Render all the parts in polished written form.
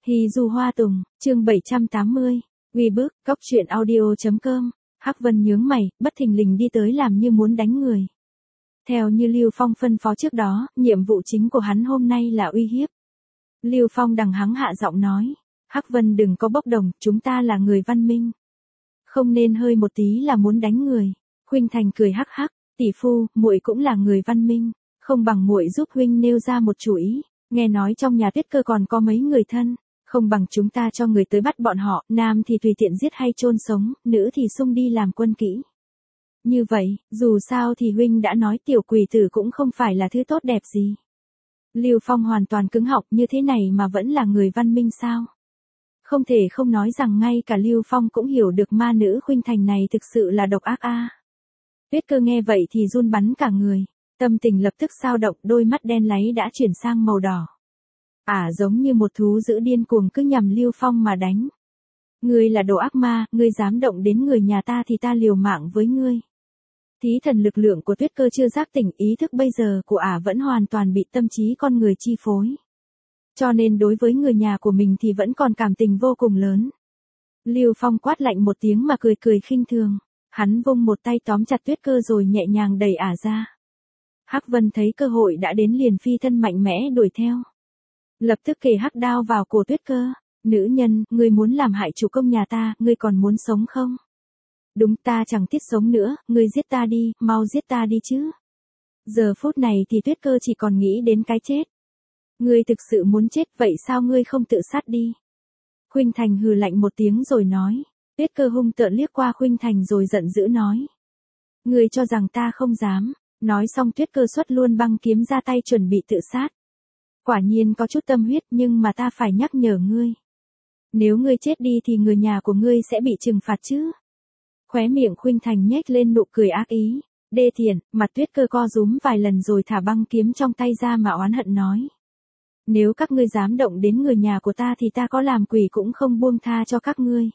Hy Du Hoa Tùng, chương 780, Webook, cóc truyện audio.com, Hắc Vân nhướng mày, bất thình lình đi tới làm như muốn đánh người. Theo như Lưu Phong phân phó trước đó, nhiệm vụ chính của hắn hôm nay là uy hiếp. Lưu Phong đằng hắng hạ giọng nói, Hắc Vân đừng có bốc đồng, chúng ta là người văn minh. Không nên hơi một tí là muốn đánh người. Khuynh Thành cười hắc hắc, tỷ phu, muội cũng là người văn minh, không bằng muội giúp huynh nêu ra một chủ ý, nghe nói trong nhà Tuyết Cơ còn có mấy người thân. Không bằng chúng ta cho người tới bắt bọn họ, nam thì tùy tiện giết hay chôn sống, nữ thì xung đi làm quân kỹ. Như vậy, dù sao thì huynh đã nói tiểu quỷ tử cũng không phải là thứ tốt đẹp gì. Lưu Phong hoàn toàn cứng họng, như thế này mà vẫn là người văn minh sao? Không thể không nói rằng ngay cả Lưu Phong cũng hiểu được ma nữ Khuynh Thành này thực sự là độc ác a. Tuyết Cơ nghe vậy thì run bắn cả người, tâm tình lập tức xao động, đôi mắt đen láy đã chuyển sang màu đỏ. Giống như một thú dữ điên cuồng cứ nhằm Lưu Phong mà đánh. Ngươi là đồ ác ma, ngươi dám động đến người nhà ta thì ta liều mạng với ngươi. Thí thần lực lượng của Tuyết Cơ chưa giác tỉnh, ý thức bây giờ của vẫn hoàn toàn bị tâm trí con người chi phối. Cho nên đối với người nhà của mình thì vẫn còn cảm tình vô cùng lớn. Lưu Phong quát lạnh một tiếng mà cười cười khinh thường. Hắn vung một tay tóm chặt Tuyết Cơ rồi nhẹ nhàng đẩy ra. Hắc Vân thấy cơ hội đã đến liền phi thân mạnh mẽ đuổi theo. Lập tức kề hắc đao vào cổ Tuyết Cơ. Nữ nhân, ngươi muốn làm hại chủ công nhà ta, ngươi còn muốn sống không? Đúng, ta chẳng thiết sống nữa, ngươi giết ta đi, mau giết ta đi chứ. Giờ phút này thì Tuyết Cơ chỉ còn nghĩ đến cái chết. Ngươi thực sự muốn chết, vậy sao ngươi không tự sát đi? Khuynh Thành hừ lạnh một tiếng rồi nói. Tuyết Cơ hung tợn liếc qua Khuynh Thành rồi giận dữ nói. Ngươi cho rằng ta không dám. Nói xong Tuyết Cơ xuất luôn băng kiếm ra tay chuẩn bị tự sát. Quả nhiên có chút tâm huyết, nhưng mà ta phải nhắc nhở ngươi. Nếu ngươi chết đi thì người nhà của ngươi sẽ bị trừng phạt chứ. Khóe miệng Khuynh Thành nhếch lên nụ cười ác ý. Đê tiện, mặt Tuyết Cơ co rúm vài lần rồi thả băng kiếm trong tay ra mà oán hận nói. Nếu các ngươi dám động đến người nhà của ta thì ta có làm quỷ cũng không buông tha cho các ngươi.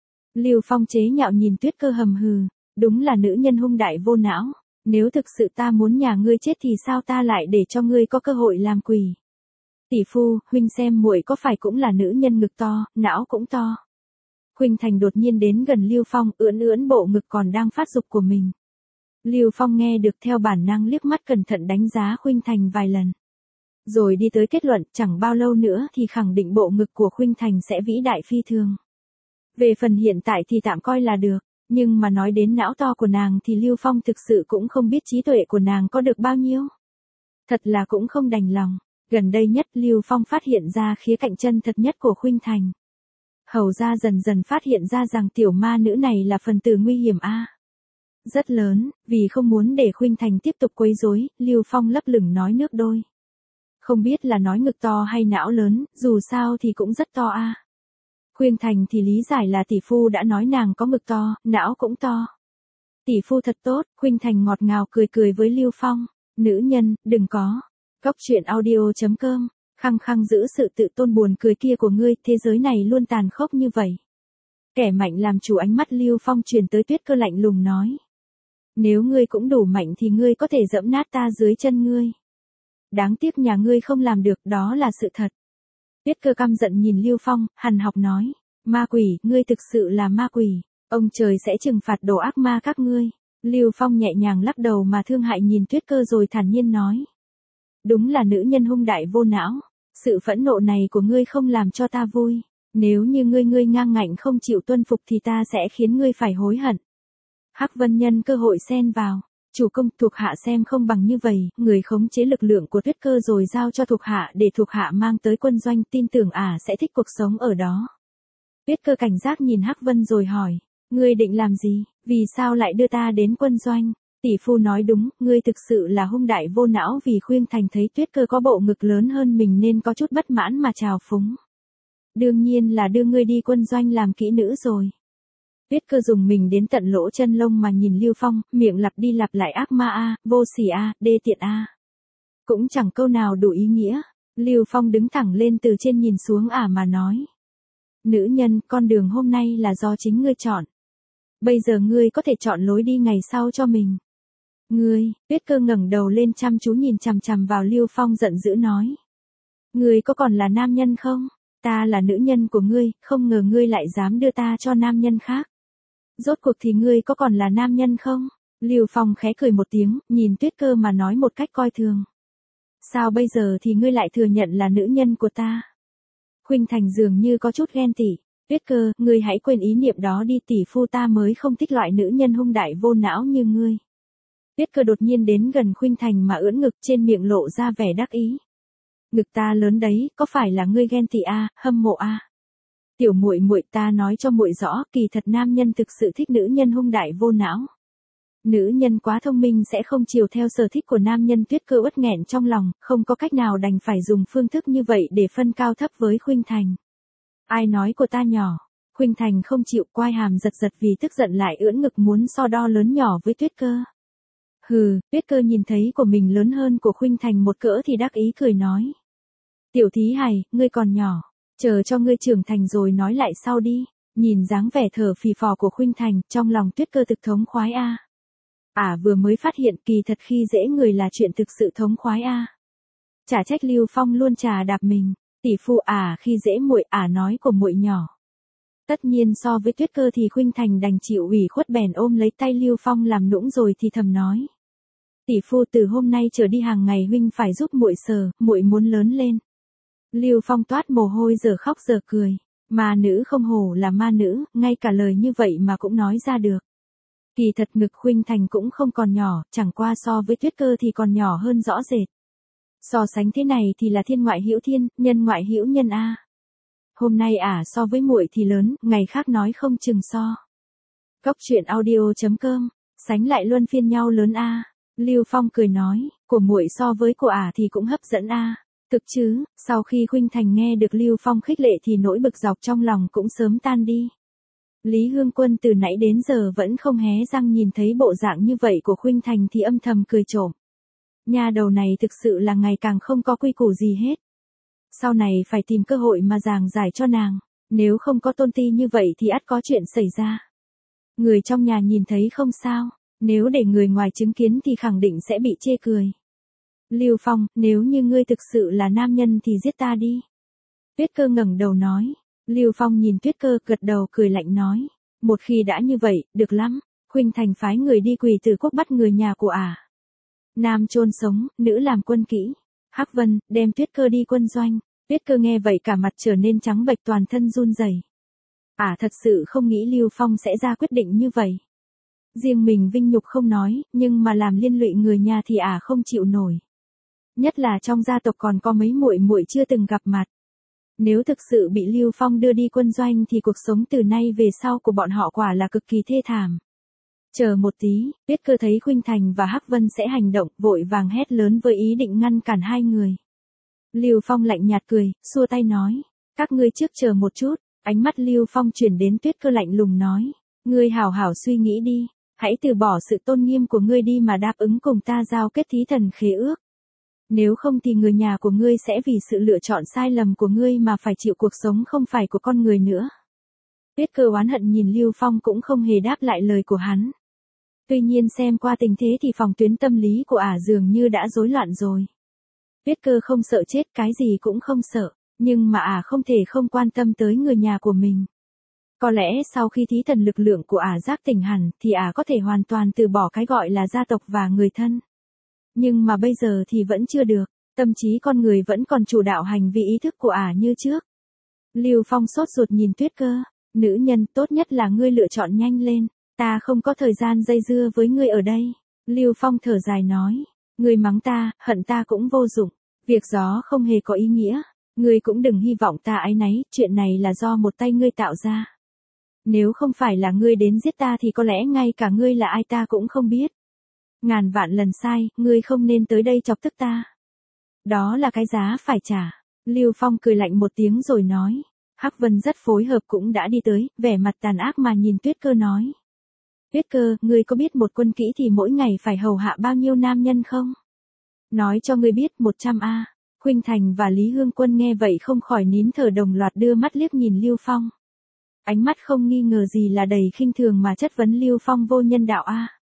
Lưu Phong chế nhạo nhìn Tuyết Cơ hầm hừ, đúng là nữ nhân hung đại vô não. Nếu thực sự ta muốn nhà ngươi chết thì sao ta lại để cho ngươi có cơ hội làm quỷ. Tỷ phu, huynh xem muội có phải cũng là nữ nhân ngực to, não cũng to. Khuynh Thành đột nhiên đến gần Lưu Phong, ưỡn bộ ngực còn đang phát dục của mình. Lưu Phong nghe được theo bản năng liếc mắt cẩn thận đánh giá Khuynh Thành vài lần. Rồi đi tới kết luận, chẳng bao lâu nữa thì khẳng định bộ ngực của Khuynh Thành sẽ vĩ đại phi thường. Về phần hiện tại thì tạm coi là được, nhưng mà nói đến não to của nàng thì Lưu Phong thực sự cũng không biết trí tuệ của nàng có được bao nhiêu. Thật là cũng không đành lòng. Gần đây nhất Lưu Phong phát hiện ra khía cạnh chân thật nhất của Khuynh Thành. Hầu ra dần dần phát hiện ra rằng tiểu ma nữ này là phần tử nguy hiểm rất lớn, vì không muốn để Khuynh Thành tiếp tục quấy rối, Lưu Phong lấp lửng nói nước đôi. Không biết là nói ngực to hay não lớn, dù sao thì cũng rất to Khuynh Thành thì lý giải là tỷ phu đã nói nàng có ngực to, não cũng to. Tỷ phu thật tốt, Khuynh Thành ngọt ngào cười cười với Lưu Phong. Nữ nhân, đừng có. Cóc truyện audio.com, khăng khăng giữ sự tự tôn buồn cười kia của ngươi, thế giới này luôn tàn khốc như vậy. Kẻ mạnh làm chủ, ánh mắt Lưu Phong truyền tới Tuyết Cơ lạnh lùng nói. Nếu ngươi cũng đủ mạnh thì ngươi có thể dẫm nát ta dưới chân ngươi. Đáng tiếc nhà ngươi không làm được, đó là sự thật. Tuyết Cơ căm giận nhìn Lưu Phong, hằn học nói. Ma quỷ, ngươi thực sự là ma quỷ. Ông trời sẽ trừng phạt đồ ác ma các ngươi. Lưu Phong nhẹ nhàng lắc đầu mà thương hại nhìn Tuyết Cơ rồi thản nhiên nói. Đúng là nữ nhân hung đại vô não. Sự phẫn nộ này của ngươi không làm cho ta vui. Nếu như ngươi ngang ngạnh không chịu tuân phục thì ta sẽ khiến ngươi phải hối hận. Hắc Vân nhân cơ hội xen vào. Chủ công, thuộc hạ xem không bằng như vậy, người khống chế lực lượng của Tuyết Cơ rồi giao cho thuộc hạ để thuộc hạ mang tới quân doanh, tin tưởng sẽ thích cuộc sống ở đó. Tuyết Cơ cảnh giác nhìn Hắc Vân rồi hỏi, ngươi định làm gì, vì sao lại đưa ta đến quân doanh? Tỷ phu nói đúng, ngươi thực sự là hung đại vô não, vì Khuynh Thành thấy Tuyết Cơ có bộ ngực lớn hơn mình nên có chút bất mãn mà trào phúng. Đương nhiên là đưa ngươi đi quân doanh làm kỹ nữ rồi. Tuyết Cơ dùng mình đến tận lỗ chân lông mà nhìn Lưu Phong, miệng lặp đi lặp lại ác ma vô sỉ đê tiện Cũng chẳng câu nào đủ ý nghĩa. Lưu Phong đứng thẳng lên từ trên nhìn xuống mà nói. Nữ nhân, con đường hôm nay là do chính ngươi chọn. Bây giờ ngươi có thể chọn lối đi ngày sau cho mình. Ngươi, Tuyết Cơ ngẩng đầu lên chăm chú nhìn chằm chằm vào Lưu Phong giận dữ nói. Ngươi có còn là nam nhân không? Ta là nữ nhân của ngươi, không ngờ ngươi lại dám đưa ta cho nam nhân khác. Rốt cuộc thì ngươi có còn là nam nhân không? Lưu Phong khẽ cười một tiếng, nhìn Tuyết Cơ mà nói một cách coi thường. Sao bây giờ thì ngươi lại thừa nhận là nữ nhân của ta? Khuynh Thành dường như có chút ghen tị. Tuyết Cơ, ngươi hãy quên ý niệm đó đi, tỷ phu ta mới không thích loại nữ nhân hung đại vô não như ngươi. Tuyết Cơ đột nhiên đến gần Khuynh Thành mà ưỡn ngực, trên miệng lộ ra vẻ đắc ý. Ngực ta lớn đấy, có phải là ngươi ghen tị a, hâm mộ a? Tiểu muội muội, ta nói cho muội rõ, kỳ thật nam nhân thực sự thích nữ nhân hung đại vô não. Nữ nhân quá thông minh sẽ không chiều theo sở thích của nam nhân. Tuyết Cơ uất nghẹn trong lòng, không có cách nào đành phải dùng phương thức như vậy để phân cao thấp với Khuynh Thành. Ai nói của ta nhỏ? Khuynh Thành không chịu, quai hàm giật giật vì tức giận, lại ưỡn ngực muốn so đo lớn nhỏ với Tuyết Cơ. Hừ, Tuyết Cơ nhìn thấy của mình lớn hơn của Khuynh Thành một cỡ thì đắc ý cười nói. Tiểu thí hài, ngươi còn nhỏ, chờ cho ngươi trưởng thành rồi nói lại sau đi. Nhìn dáng vẻ thở phì phò của Khuynh Thành, trong lòng Tuyết Cơ thực thống khoái a. Vừa mới phát hiện kỳ thật khi dễ người là chuyện thực sự thống khoái a. Chả trách Lưu Phong luôn chà đạp mình. Tỷ phu khi dễ muội, nói của muội nhỏ. Tất nhiên so với Tuyết Cơ thì Khuynh Thành đành chịu ủy khuất, bèn ôm lấy tay Lưu Phong làm nũng rồi thì thầm nói. Tỷ phu, từ hôm nay trở đi hàng ngày huynh phải giúp muội sờ, muội muốn lớn lên. Lưu Phong toát mồ hôi giờ khóc giờ cười. Ma nữ không hổ là ma nữ, ngay cả lời như vậy mà cũng nói ra được. Kỳ thật ngực Khuynh Thành cũng không còn nhỏ, chẳng qua so với Tuyết Cơ thì còn nhỏ hơn rõ rệt. So sánh thế này thì là thiên ngoại hữu thiên, nhân ngoại hữu nhân a. Hôm nay so với muội thì lớn, ngày khác nói không chừng so. Cóc truyện audio.com, sánh lại luân phiên nhau lớn a. Lưu Phong cười nói, của muội so với của thì cũng hấp dẫn a. Thực chứ, sau khi Khuynh Thành nghe được Lưu Phong khích lệ thì nỗi bực dọc trong lòng cũng sớm tan đi. Lý Hương Quân từ nãy đến giờ vẫn không hé răng, nhìn thấy bộ dạng như vậy của Khuynh Thành thì âm thầm cười trộm. Nhà đầu này thực sự là ngày càng không có quy củ gì hết. Sau này phải tìm cơ hội mà giảng giải cho nàng, nếu không có tôn ti như vậy thì ắt có chuyện xảy ra. Người trong nhà nhìn thấy không sao, nếu để người ngoài chứng kiến thì khẳng định sẽ bị chê cười. Lưu Phong, nếu như ngươi thực sự là nam nhân thì giết ta đi. Tuyết Cơ ngẩng đầu nói. Lưu Phong nhìn Tuyết Cơ gật đầu cười lạnh nói. Một khi đã như vậy, được lắm. Khuynh Thành phái người đi Quỳ Tử Quốc bắt người nhà của nam chôn sống, nữ làm quân kỹ. Hắc Vân, đem Tuyết Cơ đi quân doanh. Tuyết Cơ nghe vậy cả mặt trở nên trắng bệch, toàn thân run rẩy. Thật sự không nghĩ Lưu Phong sẽ ra quyết định như vậy. Riêng mình vinh nhục không nói, nhưng mà làm liên lụy người nhà thì không chịu nổi. Nhất là trong gia tộc còn có mấy muội muội chưa từng gặp mặt. Nếu thực sự bị Lưu Phong đưa đi quân doanh thì cuộc sống từ nay về sau của bọn họ quả là cực kỳ thê thảm. Chờ một tí, Tuyết Cơ thấy Khuynh Thành và Hắc Vân sẽ hành động, vội vàng hét lớn với ý định ngăn cản hai người. Lưu Phong lạnh nhạt cười, xua tay nói, các ngươi trước chờ một chút. Ánh mắt Lưu Phong chuyển đến Tuyết Cơ lạnh lùng nói, ngươi hảo hảo suy nghĩ đi, hãy từ bỏ sự tôn nghiêm của ngươi đi mà đáp ứng cùng ta giao kết thí thần khế ước. Nếu không thì người nhà của ngươi sẽ vì sự lựa chọn sai lầm của ngươi mà phải chịu cuộc sống không phải của con người nữa. Tuyết Cơ oán hận nhìn Lưu Phong cũng không hề đáp lại lời của hắn. Tuy nhiên xem qua tình thế thì phòng tuyến tâm lý của dường như đã rối loạn rồi. Tuyết Cơ không sợ chết, cái gì cũng không sợ, nhưng mà không thể không quan tâm tới người nhà của mình. Có lẽ sau khi thí thần lực lượng của giác tỉnh hẳn thì có thể hoàn toàn từ bỏ cái gọi là gia tộc và người thân. Nhưng mà bây giờ thì vẫn chưa được, tâm trí con người vẫn còn chủ đạo hành vi ý thức của như trước. Lưu Phong sốt ruột nhìn Tuyết Cơ, nữ nhân, tốt nhất là ngươi lựa chọn nhanh lên, ta không có thời gian dây dưa với ngươi ở đây. Lưu Phong thở dài nói, ngươi mắng ta, hận ta cũng vô dụng, việc gió không hề có ý nghĩa, ngươi cũng đừng hy vọng ta áy náy, chuyện này là do một tay ngươi tạo ra. Nếu không phải là ngươi đến giết ta thì có lẽ ngay cả ngươi là ai ta cũng không biết. Ngàn vạn lần sai, ngươi không nên tới đây chọc tức ta. Đó là cái giá phải trả. Lưu Phong cười lạnh một tiếng rồi nói. Hắc Vân rất phối hợp cũng đã đi tới, vẻ mặt tàn ác mà nhìn Tuyết Cơ nói. Tuyết Cơ, ngươi có biết một quân kỹ thì mỗi ngày phải hầu hạ bao nhiêu nam nhân không? Nói cho ngươi biết 100 Khuynh Thành và Lý Hương Quân nghe vậy không khỏi nín thở, đồng loạt đưa mắt liếc nhìn Lưu Phong. Ánh mắt không nghi ngờ gì là đầy khinh thường mà chất vấn Lưu Phong vô nhân đạo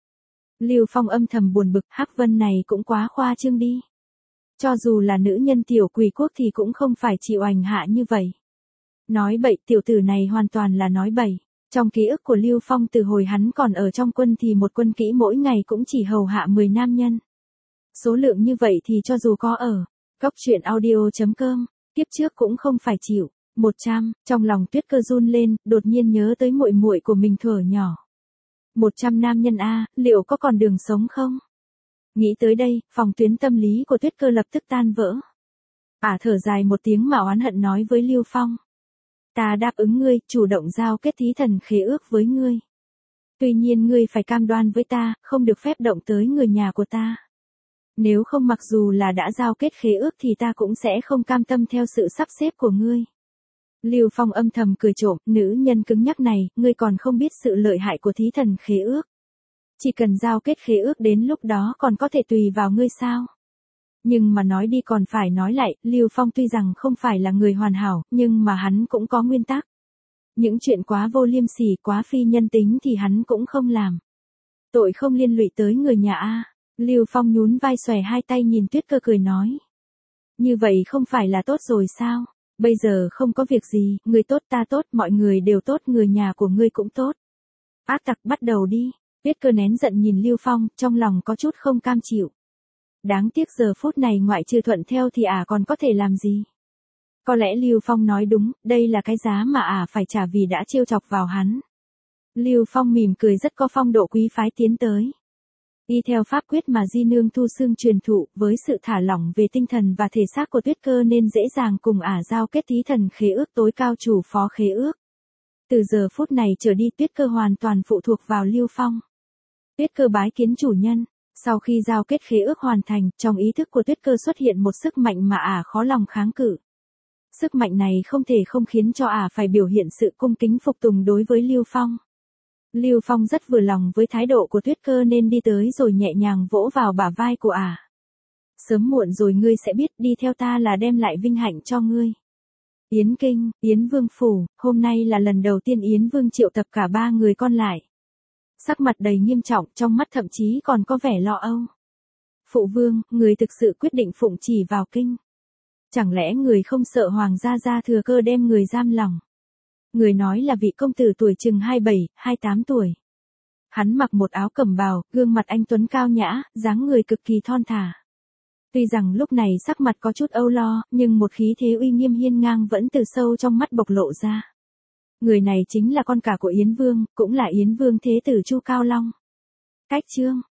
Lưu Phong âm thầm buồn bực, Hắc Vân này cũng quá khoa trương đi. Cho dù là nữ nhân tiểu Quỳ Quốc thì cũng không phải chịu hành hạ như vậy. Nói bậy, tiểu tử này hoàn toàn là nói bậy. Trong ký ức của Lưu Phong từ hồi hắn còn ở trong quân thì một quân kỹ mỗi ngày cũng chỉ hầu hạ 10 nam nhân. Số lượng như vậy thì cho dù có ở Cốc truyện audio.com, tiếp trước cũng không phải chịu. 100, trong lòng Tuyết Cơ run lên, đột nhiên nhớ tới muội muội của mình thuở nhỏ. 100 nam nhân a, liệu có còn đường sống không? Nghĩ tới đây, phòng tuyến tâm lý của Tuyết Cơ lập tức tan vỡ. Thở dài một tiếng mà oán hận nói với Lưu Phong. Ta đáp ứng ngươi, chủ động giao kết thí thần khế ước với ngươi. Tuy nhiên ngươi phải cam đoan với ta, không được phép động tới người nhà của ta. Nếu không mặc dù là đã giao kết khế ước thì ta cũng sẽ không cam tâm theo sự sắp xếp của ngươi. Lưu Phong âm thầm cười trộm, nữ nhân cứng nhắc này, ngươi còn không biết sự lợi hại của thí thần khế ước. Chỉ cần giao kết khế ước đến lúc đó còn có thể tùy vào ngươi sao. Nhưng mà nói đi còn phải nói lại, Lưu Phong tuy rằng không phải là người hoàn hảo, nhưng mà hắn cũng có nguyên tắc. Những chuyện quá vô liêm sỉ, quá phi nhân tính thì hắn cũng không làm. Tội không liên lụy tới người nhà a. Lưu Phong nhún vai xòe hai tay nhìn Tuyết Cơ cười nói. Như vậy không phải là tốt rồi sao? Bây giờ không có việc gì, người tốt ta tốt, mọi người đều tốt, người nhà của ngươi cũng tốt. Ác tặc bắt đầu đi. Tuyết Cơ nén giận nhìn Lưu Phong, trong lòng có chút không cam chịu. Đáng tiếc giờ phút này ngoại trừ thuận theo thì còn có thể làm gì? Có lẽ Lưu Phong nói đúng, đây là cái giá mà phải trả vì đã trêu chọc vào hắn. Lưu Phong mỉm cười rất có phong độ quý phái tiến tới. Y theo pháp quyết mà Di Nương Thu Xương truyền thụ, với sự thả lỏng về tinh thần và thể xác của Tuyết Cơ nên dễ dàng cùng giao kết thí thần khế ước tối cao chủ phó khế ước. Từ giờ phút này trở đi Tuyết Cơ hoàn toàn phụ thuộc vào Lưu Phong. Tuyết Cơ bái kiến chủ nhân. Sau khi giao kết khế ước hoàn thành, trong ý thức của Tuyết Cơ xuất hiện một sức mạnh mà khó lòng kháng cự. Sức mạnh này không thể không khiến cho phải biểu hiện sự cung kính phục tùng đối với Lưu Phong. Lưu Phong rất vừa lòng với thái độ của Tuyết Cơ nên đi tới rồi nhẹ nhàng vỗ vào bả vai của Sớm muộn rồi ngươi sẽ biết, đi theo ta là đem lại vinh hạnh cho ngươi. Yến Kinh, Yến Vương Phủ, hôm nay là lần đầu tiên Yến Vương triệu tập cả 3 người con lại. Sắc mặt đầy nghiêm trọng, trong mắt thậm chí còn có vẻ lo âu. Phụ vương, người thực sự quyết định phụng chỉ vào kinh. Chẳng lẽ người không sợ hoàng gia thừa cơ đem người giam lỏng? Người nói là vị công tử tuổi chừng 27, 28 tuổi. Hắn mặc một áo cẩm bào, gương mặt anh tuấn cao nhã, dáng người cực kỳ thon thả. Tuy rằng lúc này sắc mặt có chút âu lo, nhưng một khí thế uy nghiêm hiên ngang vẫn từ sâu trong mắt bộc lộ ra. Người này chính là con cả của Yến Vương, cũng là Yến Vương thế tử Chu Cao Long. Cách chương